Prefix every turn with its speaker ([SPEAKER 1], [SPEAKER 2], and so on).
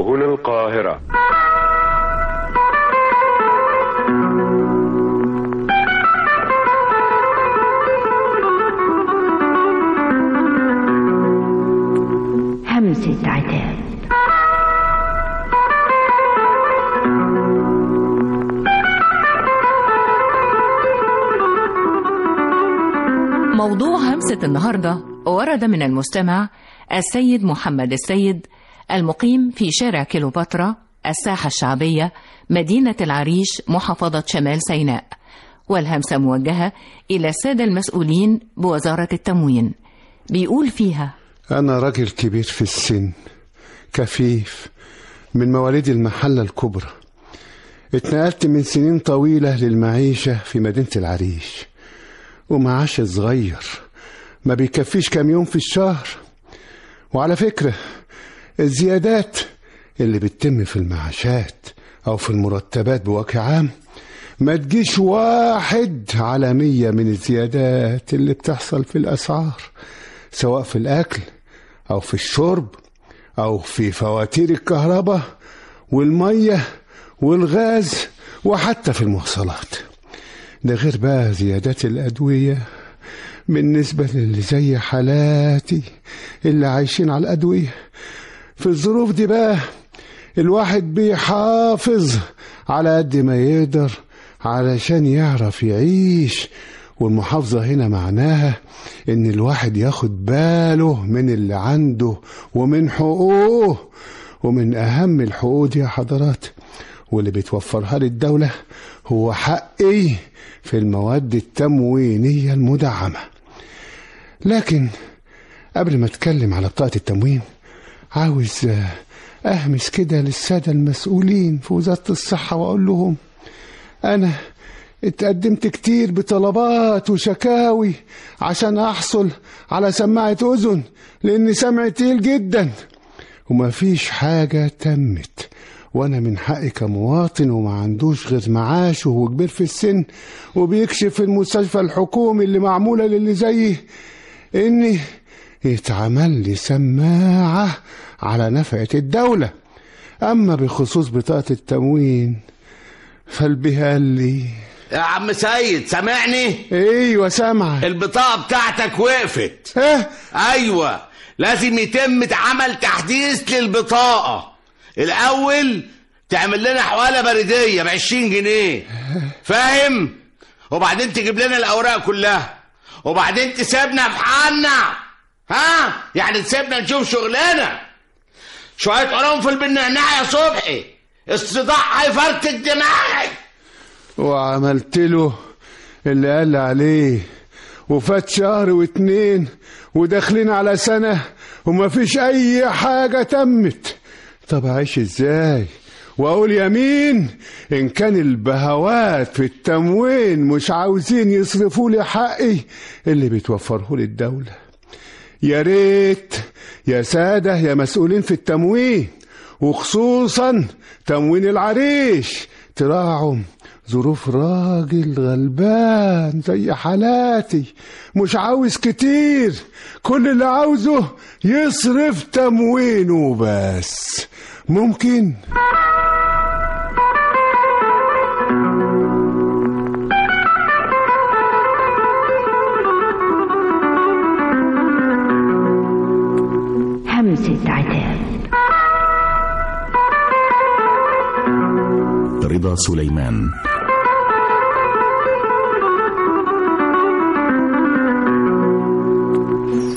[SPEAKER 1] هنا القاهرة.
[SPEAKER 2] همسة عتاب.
[SPEAKER 3] موضوع همسة النهاردة ورد من المستمع السيد محمد السيد، المقيم في شارع كيلوباترا، الساحة الشعبية، مدينة العريش، محافظة شمال سيناء. والهمسة موجهة إلى السادة المسؤولين بوزارة التموين. بيقول فيها:
[SPEAKER 4] أنا راجل كبير في السن، كفيف، من مواليد المحلة الكبرى. اتنقلت من سنين طويلة للمعيشة في مدينة العريش، ومعاش صغير ما بيكفيش كام يوم في الشهر. وعلى فكرة، الزيادات اللي بتتم في المعاشات أو في المرتبات بوجه عام ما تجيش 1/100 من الزيادات اللي بتحصل في الأسعار، سواء في الأكل أو في الشرب أو في فواتير الكهرباء والمية والغاز وحتى في المواصلات. ده غير بقى زيادات الأدوية بالنسبة للي زي حالاتي اللي عايشين على الأدوية. في الظروف دي بقى الواحد بيحافظ على قد ما يقدر علشان يعرف يعيش. والمحافظة هنا معناها إن الواحد ياخد باله من اللي عنده ومن حقوقه. ومن أهم الحقوق دي يا حضرات واللي بتوفرها للدولة هو حقي في المواد التموينية المدعمة. لكن قبل ما أتكلم على بطاقة التموين، عاوز أهمس كده للسادة المسؤولين في وزارة الصحة وأقول لهم: أنا اتقدمت كتير بطلبات وشكاوي عشان أحصل على سماعة أذن، لأن سمعي تقيل جدا وما فيش حاجة تمت. وانا من حقي كمواطن وما عندوش غير معاشه وهو كبير في السن وبيكشف في المستشفى الحكومي اللي معمولة للي زيي اني يتعمل لي سماعة على نفقة الدولة. اما بخصوص بطاقة التموين فالبها لي.
[SPEAKER 5] يا عم سيد سامعني؟
[SPEAKER 4] ايوه سامعك.
[SPEAKER 5] البطاقة بتاعتك وقفت. ايوه، لازم يتم عمل تحديث للبطاقة. الأول تعمل لنا حوالة بريدية ب20 جنيه، فاهم؟ وبعدين تجيب لنا الأوراق كلها، وبعدين تسيبنا في حالنا. يعني تسيبنا نشوف شغلنا. شوية قرنفل بالنعناع يا صبحي، الصداع هيفرتك دماغي.
[SPEAKER 4] وعملت له اللي قال عليه، وفات شهر و2 وداخلين على سنة ومفيش أي حاجة تمت. طب أعيش إزاي وأقول يمين إن كان البهوات في التموين مش عاوزين يصرفوا لي حقي اللي بيتوفره للدولة؟ يا ريت يا سادة يا مسؤولين في التموين، وخصوصا تموين العريش، تراعوا ظروف راجل غلبان زي حالاتي. مش عاوز كتير، كل اللي عاوزه يصرف تموينه بس. ممكن؟
[SPEAKER 2] همسة عتاب.
[SPEAKER 6] رضا سليمان.